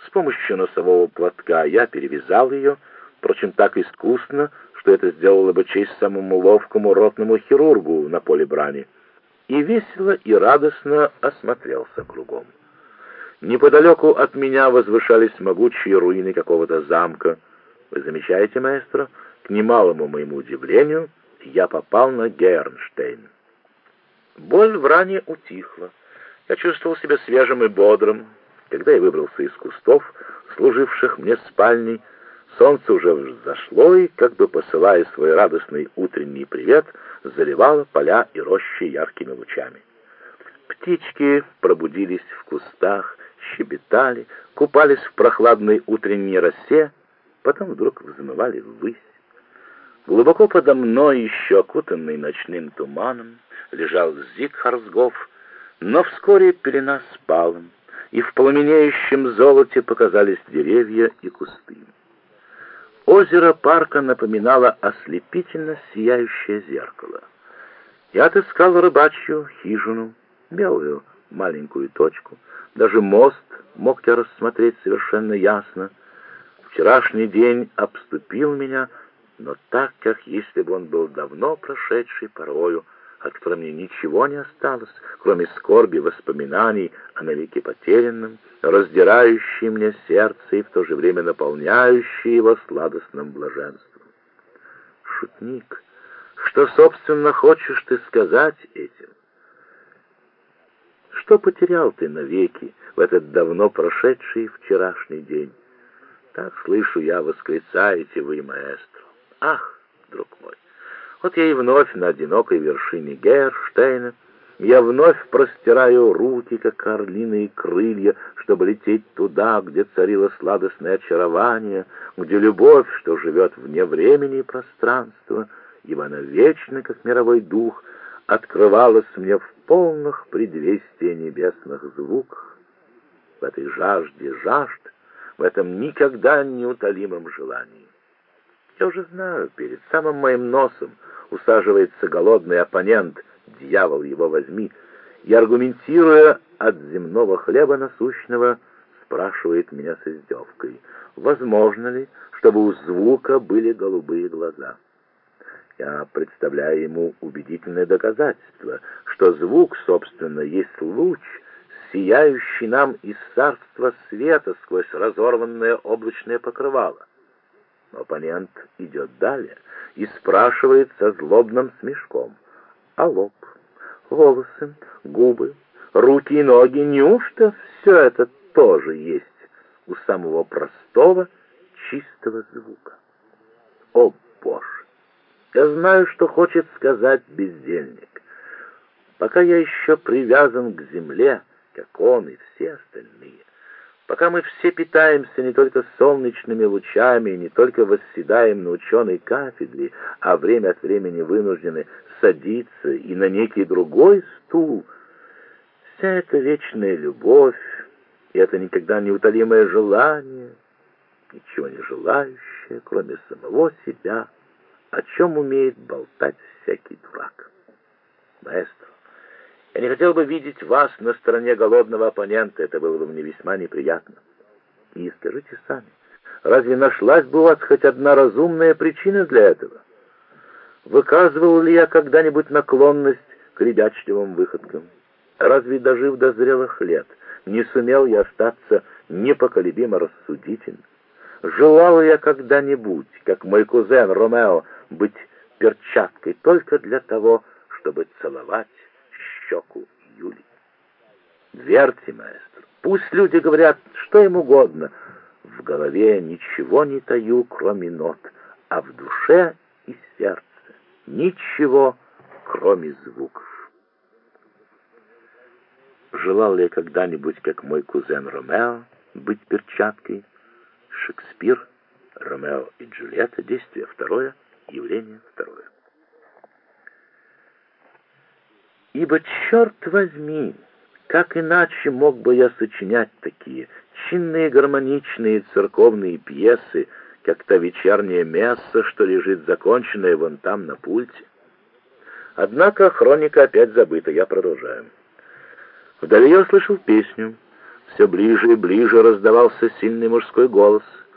С помощью носового платка я перевязал ее, впрочем, так искусно, что это сделало бы честь самому ловкому ротному хирургу на поле брани, и весело и радостно осмотрелся кругом. Неподалеку от меня возвышались могучие руины какого-то замка. Вы замечаете, маэстро, к немалому моему удивлению, я попал на Гернштейн. Боль в ране утихла. Я чувствовал себя свежим и бодрым. Когда я выбрался из кустов, служивших мне спальней, солнце уже взошло и, как бы посылая свой радостный утренний привет, заливало поля и рощи яркими лучами. Птички пробудились в кустах, щебетали, купались в прохладной утренней росе, потом вдруг взмывали ввысь. Глубоко подо мной, еще окутанный ночным туманом, лежал Зигхарсгоф, но вскоре пелена спала, и в пламенеющем золоте показались деревья и кусты. Озеро парка напоминало ослепительно сияющее зеркало. Я отыскал рыбачью хижину, белую маленькую точку, даже мост мог я рассмотреть совершенно ясно. Вчерашний день обступил меня, но так, как если бы он был давно прошедшей порою, от которой мне ничего не осталось, кроме скорби воспоминаний о навеки потерянном, раздирающей мне сердце и в то же время наполняющей его сладостным блаженством. Шутник, что, собственно, хочешь ты сказать этим? Что потерял ты навеки в этот давно прошедший вчерашний день? Так слышу я, восклицаете вы, маэстро. Ах, друг мой! Вот я и вновь на одинокой вершине Гернштейна, я вновь простираю руки, как орлиные крылья, чтобы лететь туда, где царило сладостное очарование, где любовь, что живет вне времени и пространства, ибо она вечна, как мировой дух, открывалась мне в полных предвестия небесных звуках. В этой жажде жажд, в этом никогда неутолимом желании. Я уже знаю, перед самым моим носом усаживается голодный оппонент, дьявол его возьми, и, аргументируя от земного хлеба насущного, спрашивает меня с издевкой, возможно ли, чтобы у звука были голубые глаза. Я представляю ему убедительное доказательство, что звук, собственно, есть луч, сияющий нам из царства света сквозь разорванное облачное покрывало. Но оппонент идет далее и спрашивает со злобным смешком: а лоб, волосы, губы, руки и ноги, неужто все это тоже есть у самого простого, чистого звука? О, Боже! Я знаю, что хочет сказать бездельник. Пока я еще привязан к земле, как он и все остальные, пока мы все питаемся не только солнечными лучами, не только восседаем на ученой кафедре, а время от времени вынуждены садиться и на некий другой стул, вся эта вечная любовь и это никогда неутолимое желание, ничего не желающее, кроме самого себя, о чем умеет болтать всякий дурак. Маэстро, я не хотел бы видеть вас на стороне голодного оппонента, это было бы мне весьма неприятно. И скажите сами, разве нашлась бы у вас хоть одна разумная причина для этого? Выказывал ли я когда-нибудь наклонность к ребячливым выходкам? Разве, дожив до зрелых лет, не сумел я остаться непоколебимо рассудительным? Желал я когда-нибудь, как мой кузен Ромео, быть перчаткой только для того, чтобы целовать щеку Юли? Верьте, маэстро, пусть люди говорят, что им угодно. В голове ничего не таю, кроме нот, а в душе и сердце ничего, кроме звуков. Желал ли я когда-нибудь, как мой кузен Ромео, быть перчаткой? Шекспир, Ромео и Джульетта, действие второе, явление второе. Ибо, черт возьми, как иначе мог бы я сочинять такие чинные, гармоничные церковные пьесы, как та вечерняя месса, что лежит законченная вон там на пульте? Однако хроника опять забыта, я продолжаю. Вдали я услышал песню. Все ближе и ближе раздавался сильный мужской голос.